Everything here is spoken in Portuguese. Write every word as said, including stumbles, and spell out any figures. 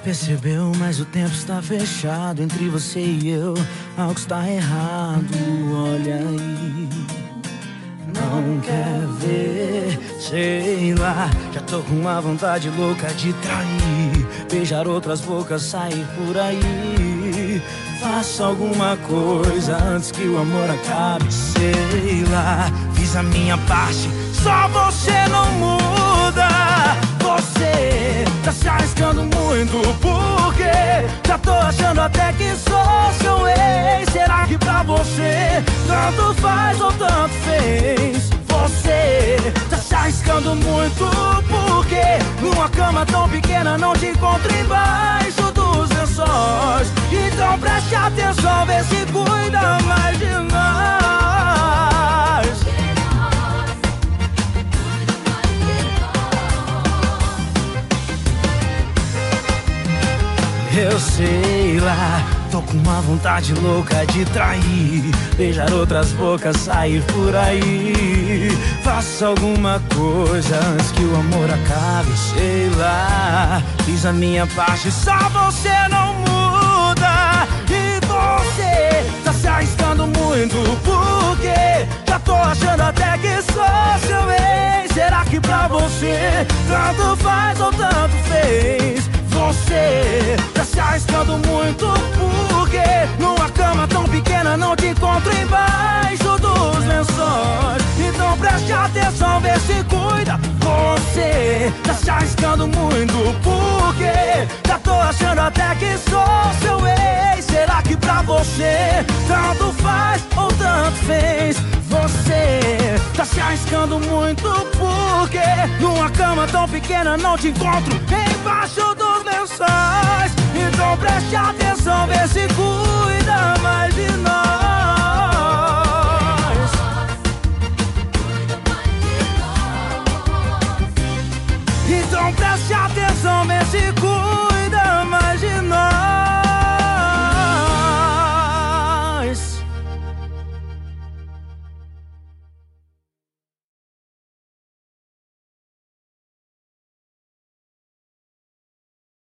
percebeu, mas o tempo está fechado entre você e eu. Algo está errado, olha aí. Não quer ver, sei lá. Já tô com uma vontade louca de trair, beijar outras bocas, sair por aí. Faça alguma coisa antes que o amor acabe, sei lá. Fiz a minha parte, só você não muda. Você tá se arriscando muito, porque já tô achando até que sou seu ex. Será que pra você tanto faz ou tanto fez? Você tá se arriscando muito, porque numa cama tão pequena não te encontro embaixo dos lençóis. Então preste atenção, vê se cuida mais de nós. Eu sei lá, tô com uma vontade louca de trair, beijar outras bocas, sair por aí. Faça alguma coisa antes que o amor acabe, sei lá. Fiz a minha parte, só você não muda. E você tá se arriscando muito, porque já tô achando até que sou seu ex. Será que pra você tanto faz ou tanto fez? Você tá se arriscando muito, porque numa cama tão pequena não te encontro embaixo dos lençóis. Então preste atenção, vê se cuida. Você tá se arriscando muito, porque já tô achando até que sou seu ex. Será que pra você tanto faz ou tanto fez? Você tá se arriscando muito, porque numa cama tão pequena não te encontro embaixo dos lençóis. Então preste atenção, vê se cuida mais de nós. Então preste atenção, vê